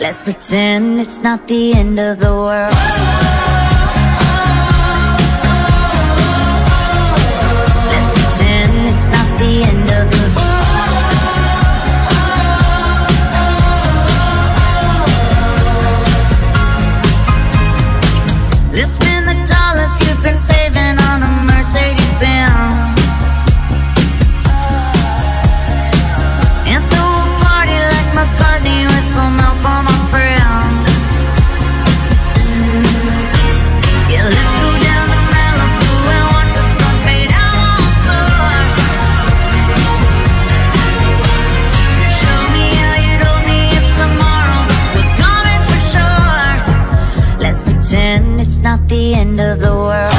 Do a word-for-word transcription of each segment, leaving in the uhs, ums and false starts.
Let's pretend it's not the end of the world. Let's pretend it's not the end of the world. Let's spend the dollars you've been saving on a Mercedes Benz and throw a party like McCartney with some help on my friends. Yeah, let's go down to Malibu and watch the sun fade out once more. Show me how you'd hold me if tomorrow was coming for sure. Let's pretend it's not the end of the world.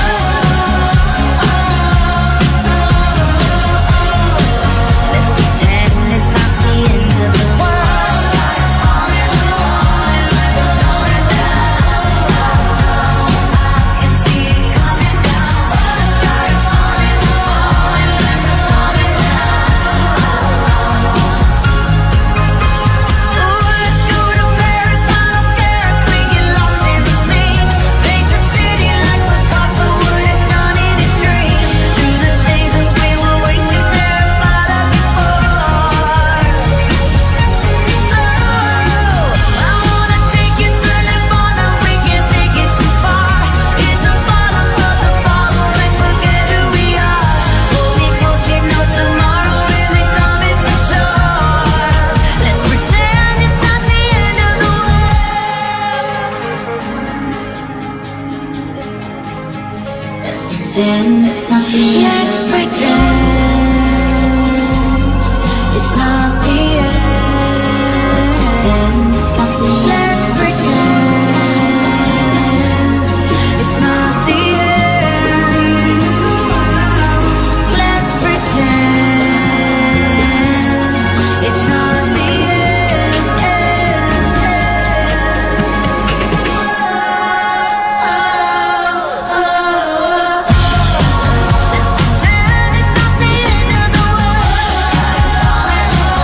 Let's pretend it's not the end. Let's pretend it's not the end. Let's pretend it's not the end.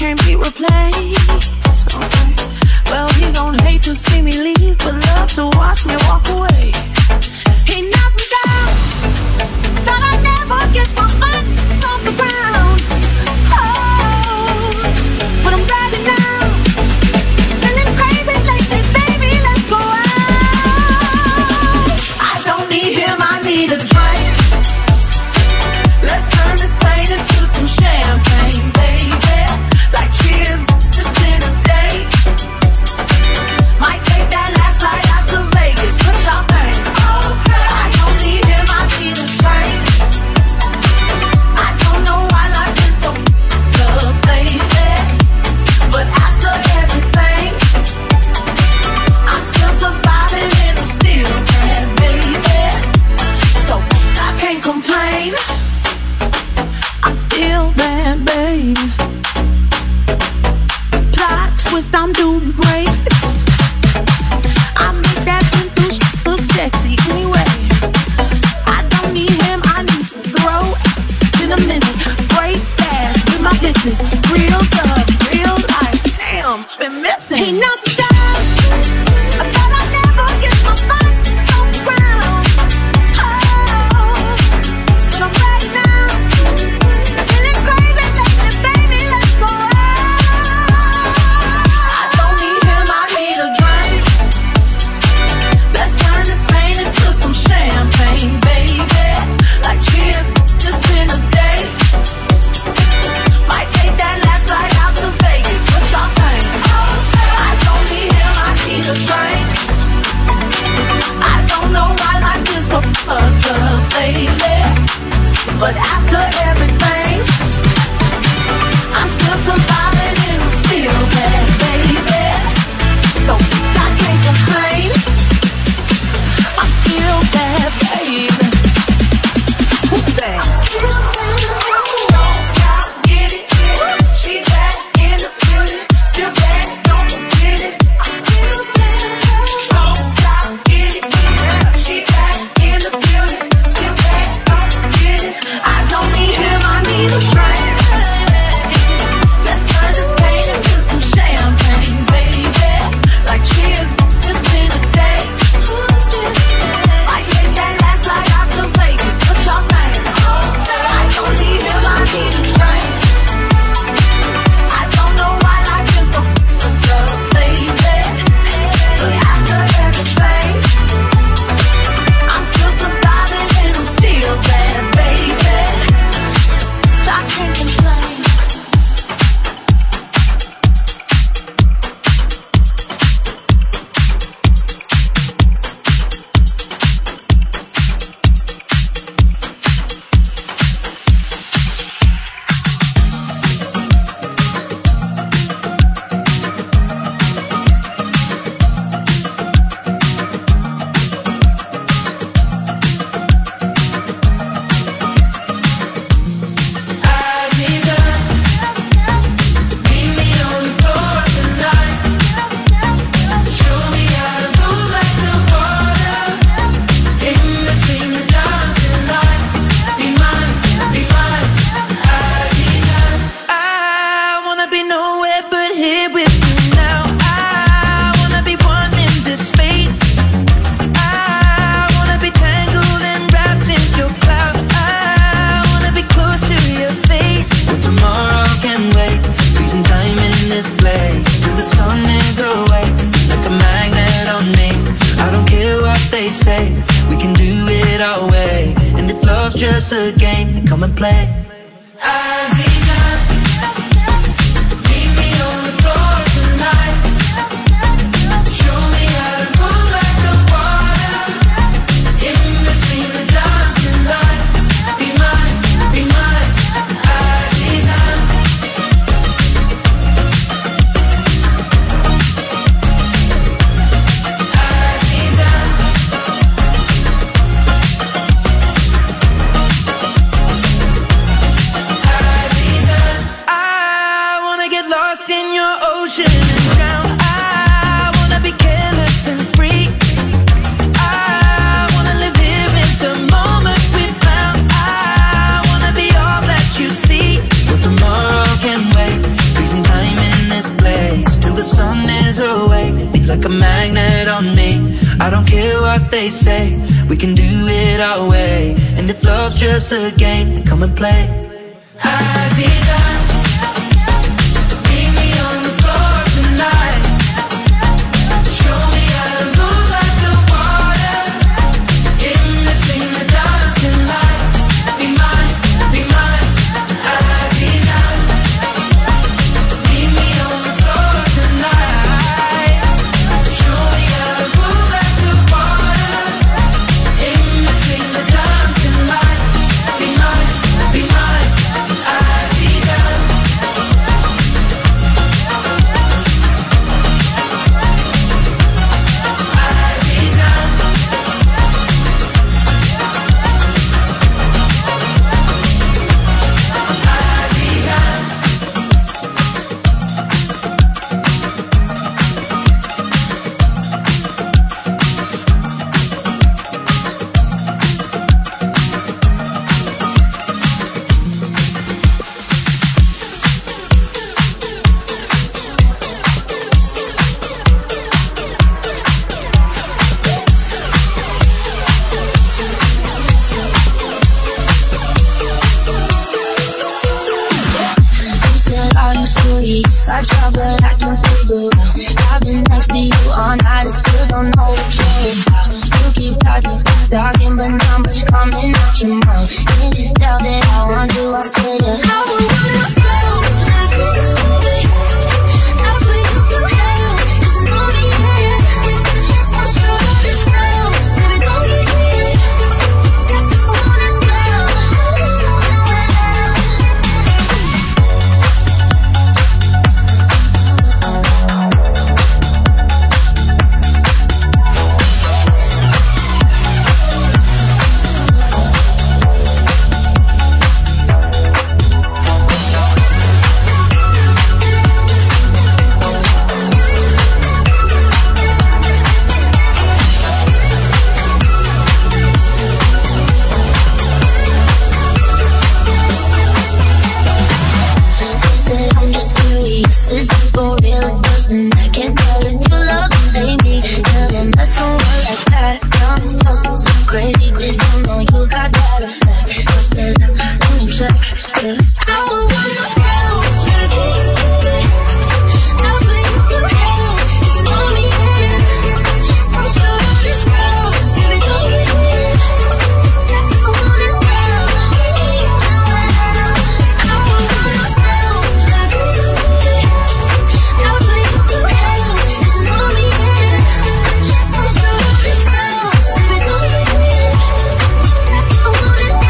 can't be replaced. Okay. Well, he gon' hate to see me leave, but love to watch me walk away. He knocked me down, thought I'd never get my foot off the ground. Oh, but I'm ready now. Feeling crazy lately, baby, let's go out. I don't need him, I need a drink. Let's turn this pain into some champagne, baby. Like cheers, just been a day. Might take that last flight out to Vegas, put y'all thing. Okay, I don't need him, I need a drink. I don't know why life is so f***ed up, baby. But after everything, I'm still surviving and I'm still bad, baby. So I can't complain. I'm still bad, babe. Plot twist, I'm doing great. I make that simple shit look sexy anyway. I don't need him, I need to throw in a minute. Break fast with my business. Real love, real life. Damn, been missing. He knocked me down. I thought I'd never get my foot off the ground. Oh, but I'm ready now. Feeling crazy lately, baby, let's go out. I don't need him, I need a drink. Let's turn this pain into some champagne, baby. Like cheers, just been a day. Might take that last flight out to Vegas, what y'all think? I don't need him, I need a drink. I don't know why life is so fucked up, baby. But after everything, I'm still surviving and I'm still bad, baby. So I can't complain. I'm still bad, baby. Who's that? I'm still bad. Don't stop, get it. She back in the building. Still bad, don't forget it. I'm still bad. Don't stop, get it. She back in the building. Still bad, don't forget it. I don't need him, I need a drink. Let's turn this pain into some champagne, baby. Like cheers, just been a day. Might take that last flight out to Vegas, put y'all thing. I don't need him, I need a drink. I don't know why life is so f***ed up, baby. But after everything, I'm still surviving and I'm still bad, baby. So I can't complain. I wanna be nowhere but here with you now. I wanna be one in this space. I wanna be tangled and wrapped in your cloud. I wanna be close to your face. But tomorrow can wait. Freezing time in this place till the sun is away. Like a magnet on me. I don't care what they say. We can do it our way. And if love's just a game, then come and play. Tomorrow can wait. Freezing time what they say. We can do it our way. And if love's just a game, then come and play. Aziza, meet me on the floor tonight. Show me how to move like the water in between the dancing lights. Be mine, be mine, Aziza. Meet me on the floor tonight. Show me how to move like the water in between the dancing lights. Be mine, be mine, Aziza. I try, but I can't figure out. I've been next to you all night, I still don't know what you're about. You keep talking, talking, but not much coming out your mouth. Can't you tell that I want you, I stay up. I would wanna slow like you, baby. I think you can handle, just know me better. So short of the slow, baby, don't get me. I wanna go. Is this for real or just an I can't tell if you love me, baby. Never mess around like that. I'm so, so crazy, cause you know you got that effect. I said, let me check, yeah. I would wanna slow, baby. I think you can handle, just know me better. So short of this love, baby, don't be weird. I wanna go. I would wanna slow, baby. I think you can handle, just know me better. So short of this love, baby, don't be weird. I wanna go.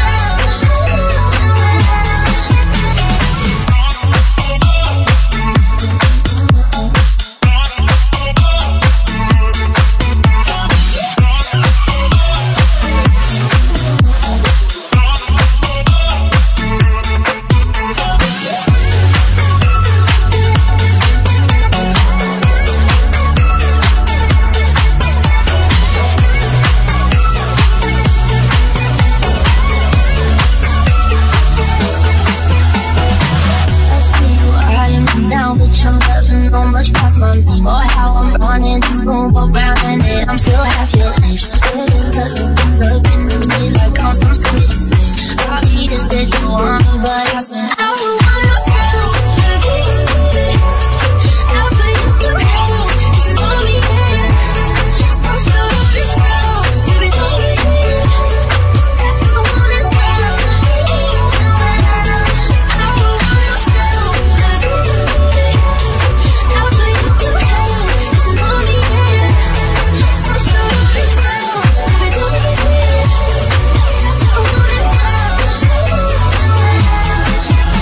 I see you eyeing me down, bitch, I'm never know much past my name. Or how I'm running this room around and then I'm still half your age. Looking, looking at me like I'm some space slave. Obvious that you want me, but I said I would wanna slow, baby. I think you can handle, just know me better. So short of this love, baby, don't be weird. I wanna go. I would wanna slow, baby. I think you can handle, just know me better. So short of this love, baby, don't be weird. I wanna go.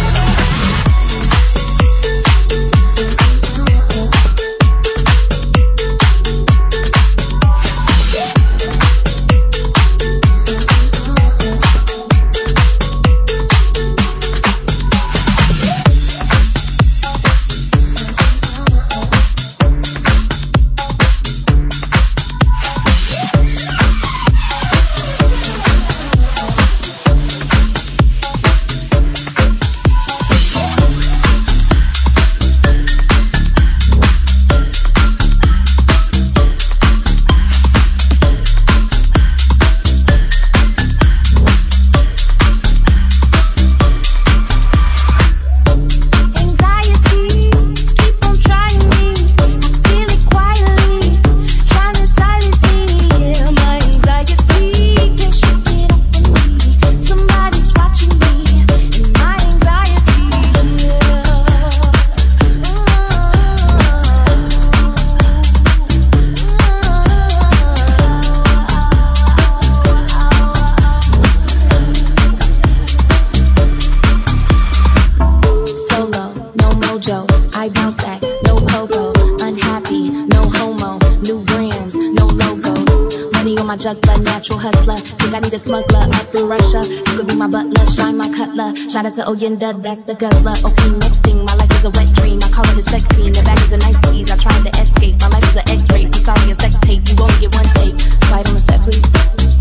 I bounce back, no pogo. Unhappy, no homo. New brands, no logos. Money on my juggler, natural hustler. Think I need a smuggler up through Russia. You could be my butler, shine my cutler. Shout out to Oyenda, that's the guzzler. Okay, next thing, my life is a wet dream. I call it a sex scene, the bag is a nice tease. I tried to escape, my life is an X-ray. I'm sorry, a sex tape, you only get one take. Quiet on the set, please.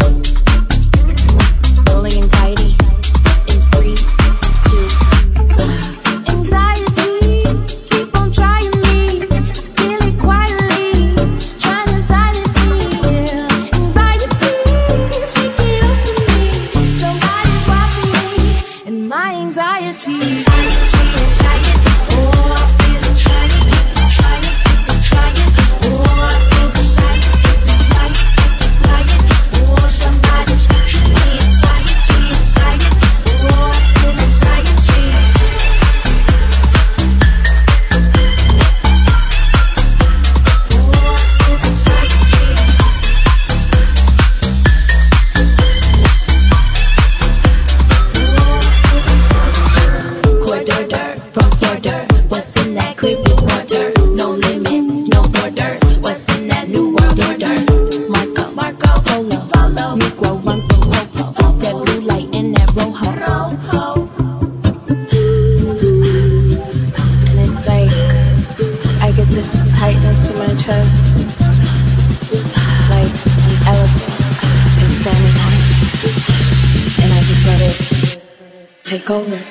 Rolling anxiety in three, two, one. Anxiety, keep on trying me. Feel it quietly, trying to silence me. Anxiety, shake it off of me. Somebody's watching me, and my anxiety. Anxiety, anxiety, oh I feel it trying, trying, trying. Oh I feel the silence, lying, lying. Oh somebody's watching me. Anxiety, anxiety, oh I feel anxiety. Quarter from quarter, what's in that clear blue water? No limits, no borders. What's in that new world order? Marco, Marco, Polo, Polo, Negro, run from Popo. That blue light in that rojo, rojo. And it's like I get this tightness in my chest, like an elephant is standing on it, and I just let it take over.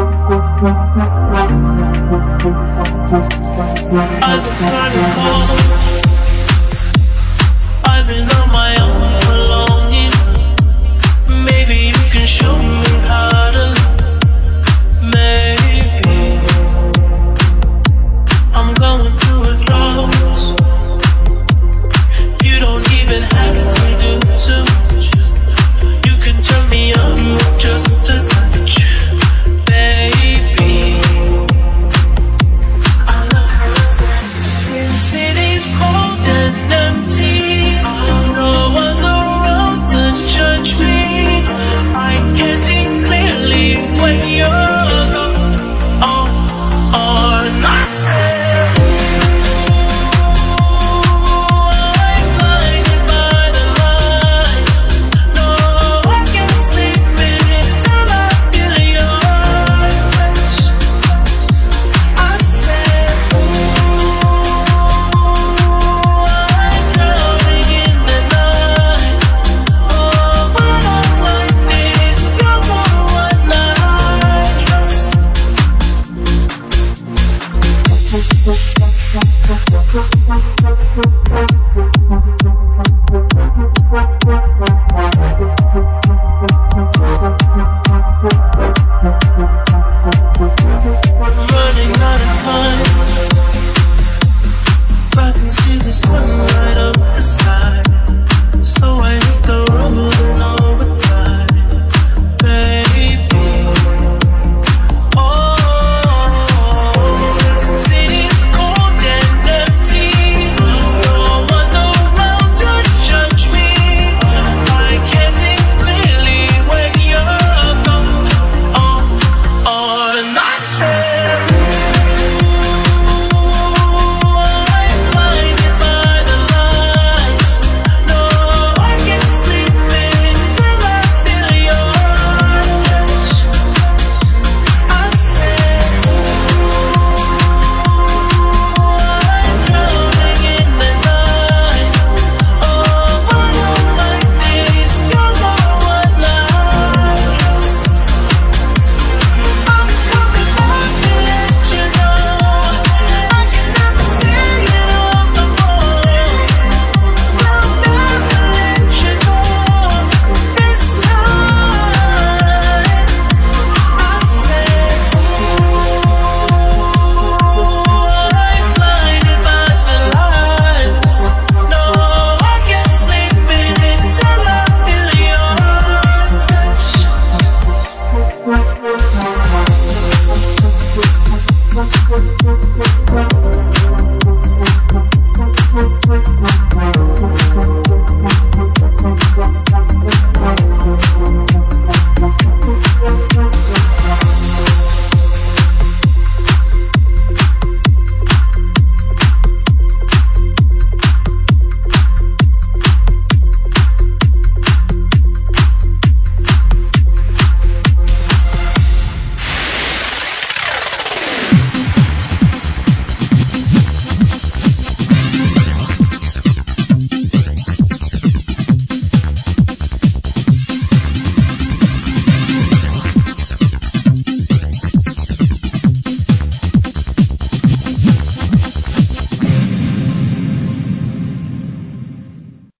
I'm